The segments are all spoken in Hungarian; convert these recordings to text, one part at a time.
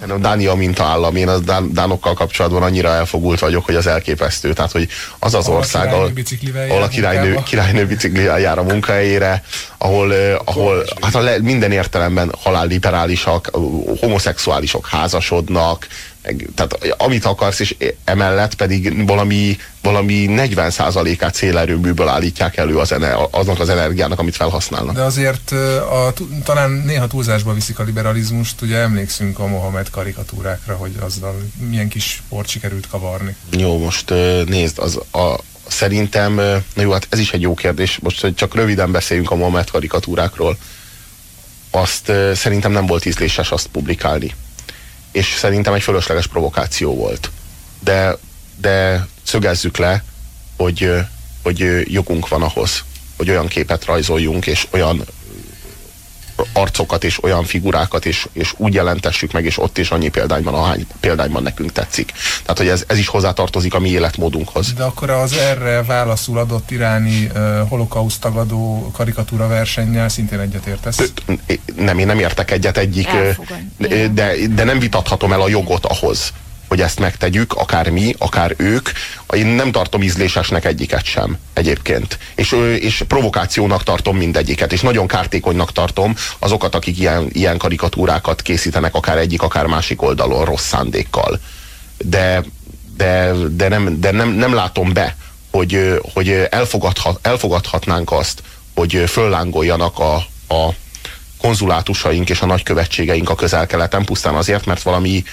Dánia mintaállam, én a dánokkal kapcsolatban annyira elfogult vagyok, hogy az elképesztő. Tehát, hogy az az ország, ahol a királynő biciklivel jár a munkahelyére, ahol hát minden értelemben halálliberálisak, homoszexuálisok házasodnak, tehát amit akarsz, és emellett pedig valami 40%-át szélerőműből állítják elő aznak az energiának, amit felhasználnak. De azért talán néha túlzásba viszik a liberalizmust, ugye emlékszünk a Mohamed karikatúrákra, hogy azzal milyen kis port sikerült kavarni. Jó, most nézd, szerintem, na jó, hát ez is egy jó kérdés, most hogy csak röviden beszéljünk a Mohamed karikatúrákról. Azt szerintem nem volt ízléses azt publikálni. És szerintem egy fölösleges provokáció volt. De szögezzük le, hogy jogunk van ahhoz, hogy olyan képet rajzoljunk, és olyan arcokat, és olyan figurákat, és úgy jelentessük meg, és ott is annyi példányban, ahány példányban nekünk tetszik. Tehát, hogy ez is hozzátartozik a mi életmódunkhoz. De akkor az erre válaszul adott iráni holokauszt tagadó karikatúra versennyel szintén egyetértesz? Nem, én nem értek egyet egyik, de nem vitathatom el a jogot ahhoz, hogy ezt megtegyük, akár mi, akár ők. Én nem tartom ízlésesnek egyiket sem egyébként. És provokációnak tartom mindegyiket, és nagyon kártékonynak tartom azokat, akik ilyen karikatúrákat készítenek akár egyik, akár másik oldalon rossz szándékkal. De nem látom be, hogy elfogadhatnánk azt, hogy föllángoljanak a konzulátusaink és a nagykövetségeink a Közel-Keleten pusztán azért, mert valami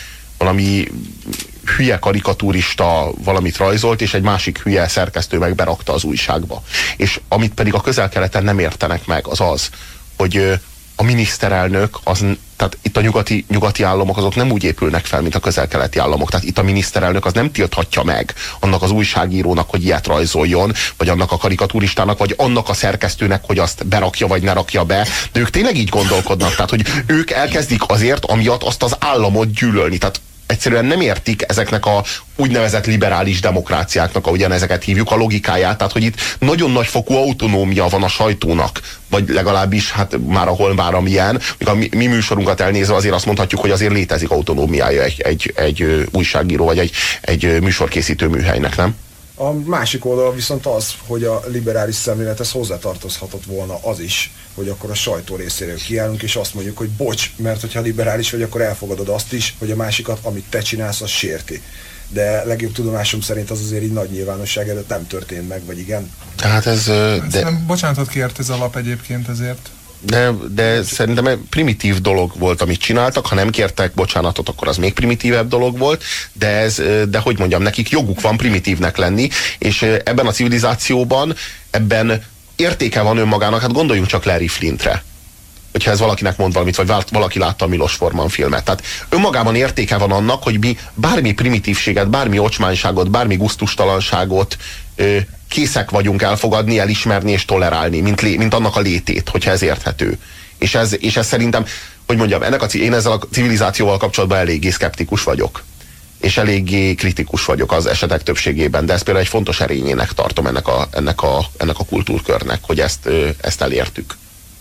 hülye karikatúrista valamit rajzolt, és egy másik hülye szerkesztő meg berakta az újságba. És amit pedig a Közel-Keleten nem értenek meg, az, hogy a miniszterelnök, tehát itt a nyugati államok azok nem úgy épülnek fel, mint a közel-keleti államok. Tehát itt a miniszterelnök az nem tilthatja meg annak az újságírónak, hogy ilyet rajzoljon, vagy annak a karikaturistának, vagy annak a szerkesztőnek, hogy azt berakja, vagy ne rakja be. De ők tényleg így gondolkodnak. Tehát, hogy ők elkezdik azért, amiatt azt az államot gyűlölni. Tehát egyszerűen nem értik ezeknek a úgynevezett liberális demokráciáknak, ahogyan ezeket hívjuk, a logikáját. Tehát, hogy itt nagyon nagy fokú autonómia van a sajtónak, vagy legalábbis hát már amilyen, a mi műsorunkat elnézve azért azt mondhatjuk, hogy azért létezik autonómiája egy újságíró, vagy egy műsorkészítő műhelynek, nem? A másik oldal viszont az, hogy a liberális szemlélethez hozzátartozhatott volna az is, hogy akkor a sajtó részéről kiállunk, és azt mondjuk, hogy bocs, mert hogyha liberális vagy, akkor elfogadod azt is, hogy a másikat, amit te csinálsz, az sérti. De legjobb tudomásom szerint az azért így nagy nyilvánosság előtt nem történt meg, vagy igen? Tehát ez... Bocsánatot kért ez a lap egyébként ezért. De szerintem egy primitív dolog volt, amit csináltak. Ha nem kértek bocsánatot, akkor az még primitívebb dolog volt, de hogy mondjam, nekik joguk van primitívnek lenni, és ebben a civilizációban, ebben értéke van önmagának. Hát gondoljunk csak Larry Flintre, hogyha ez valakinek mond valamit, vagy valaki látta a Milos Forman filmet. Tehát önmagában értéke van annak, hogy mi bármi primitívséget, bármi ocsmányságot, bármi gusztustalanságot készek vagyunk elfogadni, elismerni és tolerálni, mint annak a létét, hogyha ez érthető. És ez szerintem, hogy mondjam, én ezzel a civilizációval kapcsolatban eléggé szkeptikus vagyok. És eléggé kritikus vagyok az esetek többségében, de ezt például egy fontos erényének tartom ennek a kultúrkörnek, hogy ezt elértük.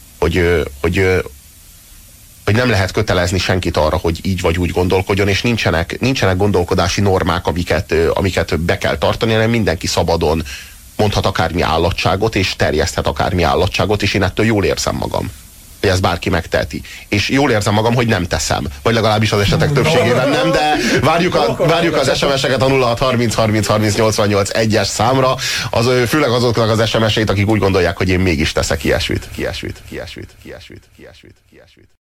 Hogy nem lehet kötelezni senkit arra, hogy így vagy úgy gondolkodjon, és nincsenek gondolkodási normák, amiket be kell tartani, hanem mindenki szabadon mondhat akármi állatságot, és terjeszthet akármi állatságot, és én ettől jól érzem magam, hogy ezt bárki megteheti. És jól érzem magam, hogy nem teszem. Vagy legalábbis az esetek többségében nem, de várjuk az SMS-eket a 0630 30 30 88 1-es számra, főleg azoknak az SMS-eit, akik úgy gondolják, hogy én mégis teszek ilyesmit.